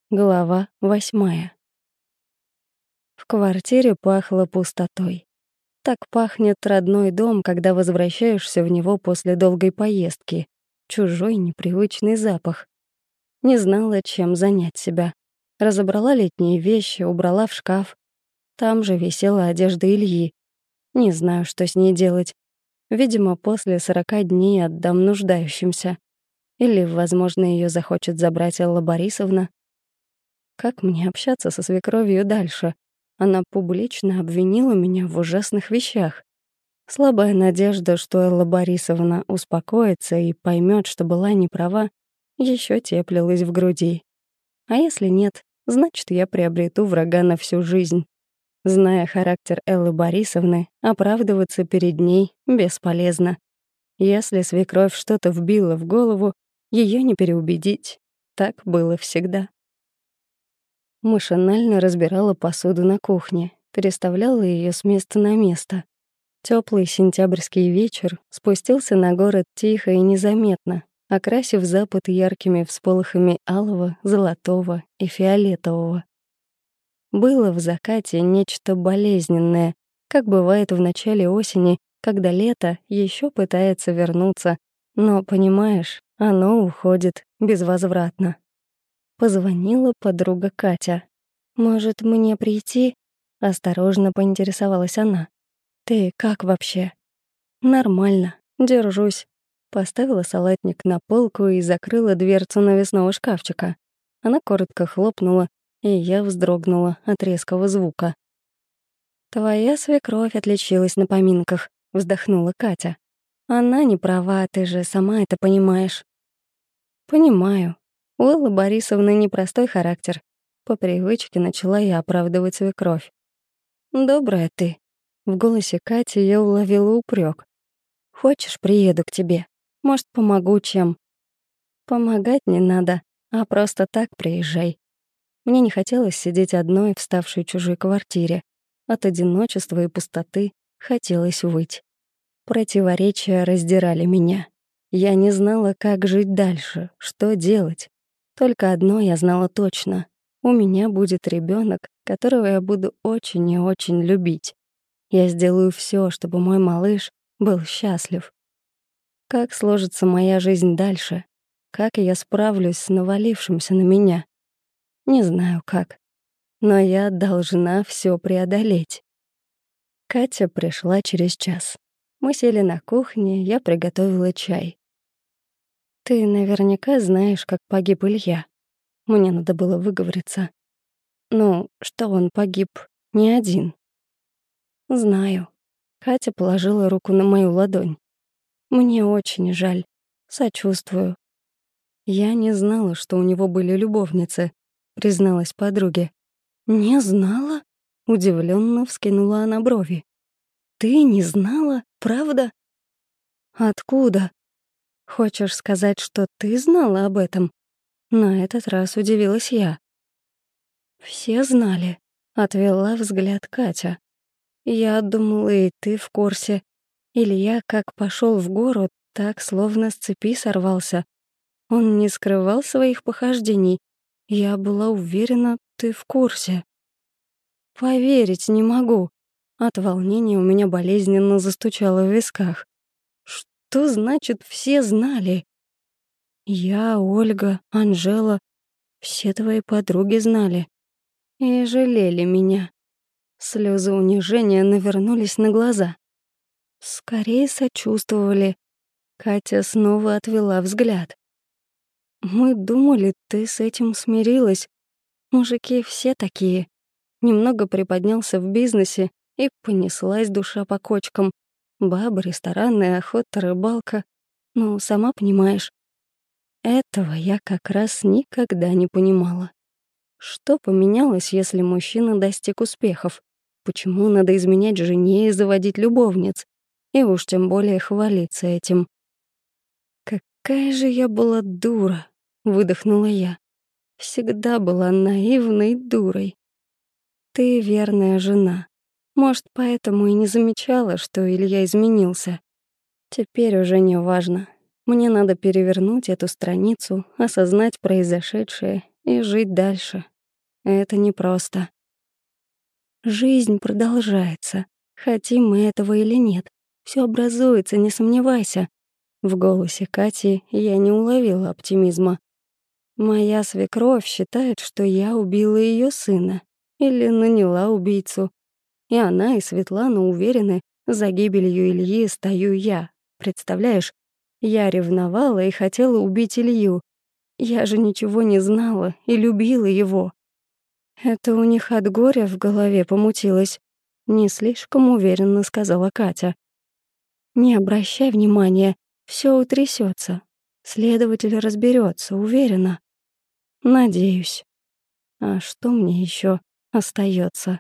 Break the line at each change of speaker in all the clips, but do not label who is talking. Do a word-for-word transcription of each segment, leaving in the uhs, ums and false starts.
Глава восьмая. В квартире пахло пустотой. Так пахнет родной дом, когда возвращаешься в него после долгой поездки. Чужой непривычный запах. Не знала, чем занять себя. Разобрала летние вещи, убрала в шкаф. Там же висела одежда Ильи. Не знаю, что с ней делать. Видимо, после сорока дней отдам нуждающимся. Или, возможно, ее захочет забрать Элла Борисовна. Как мне общаться со свекровью дальше? Она публично обвинила меня в ужасных вещах. Слабая надежда, что Элла Борисовна успокоится и поймет, что была не права, еще теплилась в груди. А если нет, значит, я приобрету врага на всю жизнь. Зная характер Эллы Борисовны, оправдываться перед ней бесполезно. Если свекровь что-то вбила в голову, ее не переубедить. Так было всегда. Машинально разбирала посуду на кухне, переставляла ее с места на место. Теплый сентябрьский вечер спустился на город тихо и незаметно, окрасив запад яркими всполохами алого, золотого и фиолетового. Было в закате нечто болезненное, как бывает в начале осени, когда лето еще пытается вернуться, но, понимаешь, оно уходит безвозвратно. Позвонила подруга Катя. «Может, мне прийти?» — осторожно поинтересовалась она. «Ты как вообще?» «Нормально, держусь». Поставила салатник на полку и закрыла дверцу навесного шкафчика. Она коротко хлопнула, и я вздрогнула от резкого звука. «Твоя свекровь отличилась на поминках», — вздохнула Катя. «Она не права, ты же сама это понимаешь». «Понимаю. У Эллы Борисовны непростой характер. По привычке начала я оправдывать свекровь. «Добрая ты». В голосе Кати я уловила упрек. «Хочешь, приеду к тебе? Может, помогу чем?» «Помогать не надо, а просто так приезжай». Мне не хотелось сидеть одной в ставшей чужой квартире. От одиночества и пустоты хотелось выть. Противоречия раздирали меня. Я не знала, как жить дальше, что делать. Только одно я знала точно. У меня будет ребенок, которого я буду очень и очень любить. Я сделаю все, чтобы мой малыш был счастлив. Как сложится моя жизнь дальше? Как я справлюсь с навалившимся на меня? Не знаю как. Но я должна все преодолеть. Катя пришла через час. Мы сели на кухне, я приготовила чай. «Ты наверняка знаешь, как погиб Илья». Мне надо было выговориться. Ну, что он погиб не один. «Знаю». Катя положила руку на мою ладонь. «Мне очень жаль. Сочувствую». «Я не знала, что у него были любовницы», — призналась подруге. «Не знала?» — удивленно вскинула она брови. «Ты не знала, правда?» «Откуда?» «Хочешь сказать, что ты знала об этом?» На этот раз удивилась я. «Все знали», — отвела взгляд Катя. «Я думала, и ты в курсе. Илья как пошел в гору, так словно с цепи сорвался. Он не скрывал своих похождений. Я была уверена, ты в курсе». «Поверить не могу». От волнения у меня болезненно застучало в висках. «Что значит «все знали»?» «Я, Ольга, Анжела, все твои подруги знали. И жалели меня». Слезы унижения навернулись на глаза. Скорее сочувствовали. Катя снова отвела взгляд. «Мы думали, ты с этим смирилась. Мужики все такие». Немного приподнялся в бизнесе, и понеслась душа по кочкам. Бабы, рестораны, охота, рыбалка. Ну, сама понимаешь. Этого я как раз никогда не понимала. Что поменялось, если мужчина достиг успехов? Почему надо изменять жене и заводить любовниц? И уж тем более хвалиться этим. «Какая же я была дура!» — выдохнула я. «Всегда была наивной дурой. Ты верная жена. Может, поэтому и не замечала, что Илья изменился. Теперь уже не важно. Мне надо перевернуть эту страницу, осознать произошедшее и жить дальше. Это непросто. Жизнь продолжается, хотим мы этого или нет. Все образуется, не сомневайся. В голосе Кати я не уловила оптимизма. Моя свекровь считает, что я убила ее сына или наняла убийцу. И она, и Светлана уверены, за гибелью Ильи стою я. Представляешь, я ревновала и хотела убить Илью. Я же ничего не знала и любила его. Это у них от горя в голове помутилось. Не слишком уверенно сказала Катя. Не обращай внимания, все утрясется. Следователь разберется, уверена. Надеюсь. А что мне еще остается?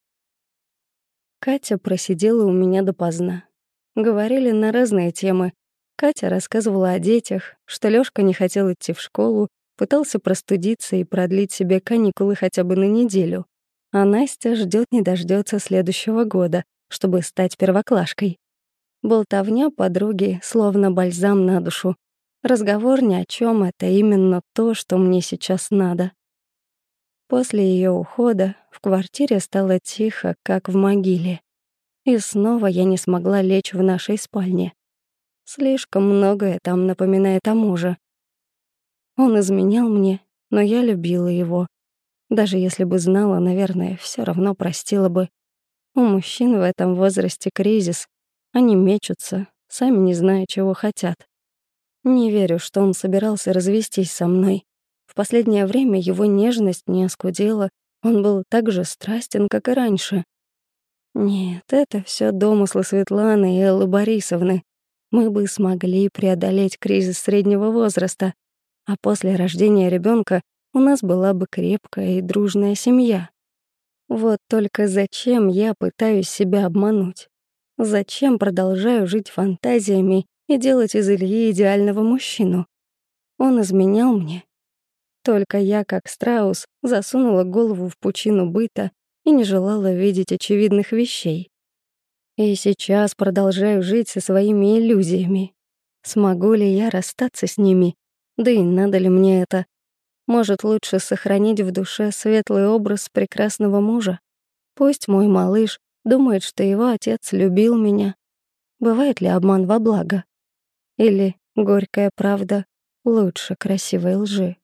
Катя просидела у меня допоздна. Говорили на разные темы. Катя рассказывала о детях, что Лёшка не хотел идти в школу, пытался простудиться и продлить себе каникулы хотя бы на неделю. А Настя ждёт не дождётся следующего года, чтобы стать первоклашкой. Болтовня подруги словно бальзам на душу. Разговор ни о чём, это именно то, что мне сейчас надо. После её ухода в квартире стало тихо, как в могиле. И снова я не смогла лечь в нашей спальне. Слишком многое там напоминает о муже. Он изменял мне, но я любила его. Даже если бы знала, наверное, всё равно простила бы. У мужчин в этом возрасте кризис. Они мечутся, сами не зная, чего хотят. Не верю, что он собирался развестись со мной. В последнее время его нежность не оскудела, он был так же страстен, как и раньше. Нет, это всё домыслы Светланы и Эллы Борисовны. Мы бы смогли преодолеть кризис среднего возраста, а после рождения ребёнка у нас была бы крепкая и дружная семья. Вот только зачем я пытаюсь себя обмануть? Зачем продолжаю жить фантазиями и делать из Ильи идеального мужчину? Он изменял мне. Только я, как страус, засунула голову в пучину быта и не желала видеть очевидных вещей. И сейчас продолжаю жить со своими иллюзиями. Смогу ли я расстаться с ними? Да и надо ли мне это? Может, лучше сохранить в душе светлый образ прекрасного мужа? Пусть мой малыш думает, что его отец любил меня. Бывает ли обман во благо? Или горькая правда лучше красивой лжи?